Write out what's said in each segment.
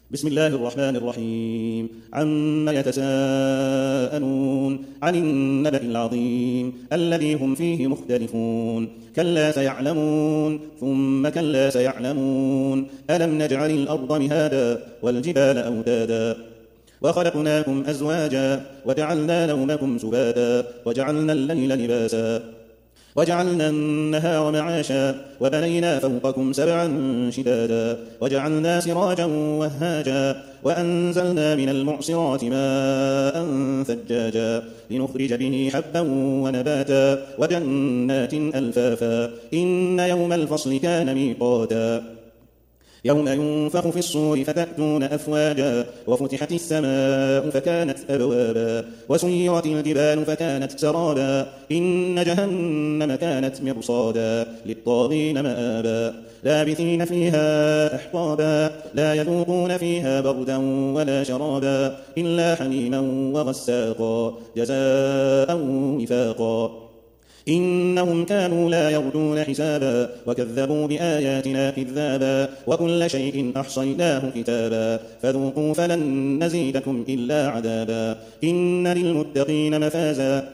بسم الله الرحمن الرحيم. عما يتساءلون عن النبأ العظيم الذي هم فيه مختلفون. كلا سيعلمون ثم كلا سيعلمون. ألم نجعل الأرض مهادا والجبال أوتادا وخلقناكم أزواجا وجعلنا نومكم سباتا وجعلنا الليل لباسا وجعلنا النهار معاشا وبنينا فوقكم سبعا شدادا وجعلنا سراجا وهاجا وأنزلنا من المعصرات ماء ثجاجا لنخرج به حبا ونباتا وجنات ألفافا. إن يوم الفصل كان ميقاتا يوم ينفخ في الصور فتأتون أفواجا وفتحت السماء فكانت أبوابا وسيرت الجبال فكانت سرابا. إن جهنم كانت مرصادا للطاغين مآبا لابثين فيها أحقابا لا يذوقون فيها بردا ولا شرابا إلا حميما وغساقا جزاء وفاقا. إنهم كانوا لا يرجون حسابا وكذبوا بآياتنا كذابا وكل شيء أحصيناه كتابا فذوقوا فلن نزيدكم إلا عذابا. إن للمتقين مفازا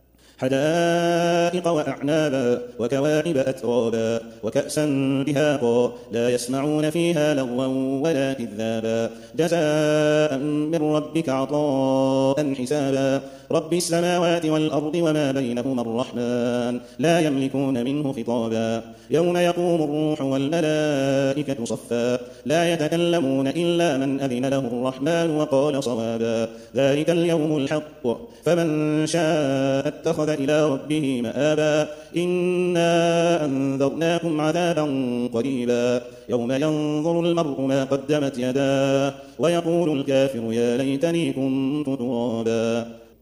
حدائق وأعنابا وكواعب أترابا وكأسا دهاقا لا يسمعون فيها لغوا ولا كذابا جزاء من ربك عطاء حسابا. رب السماوات والأرض وما بينهما الرحمن لا يملكون منه خطابا. يوم يقوم الروح والملائكة صفا لا يتكلمون إلا من أذن له الرحمن وقال صوابا. ذلك اليوم الحق فمن شاء اتخذ إلى ربه مآبا. إنا أنذرناكم عذابا قريبا يوم ينظر المرء ما قدمت يداه ويقول الكافر يا ليتني كنت ترابا.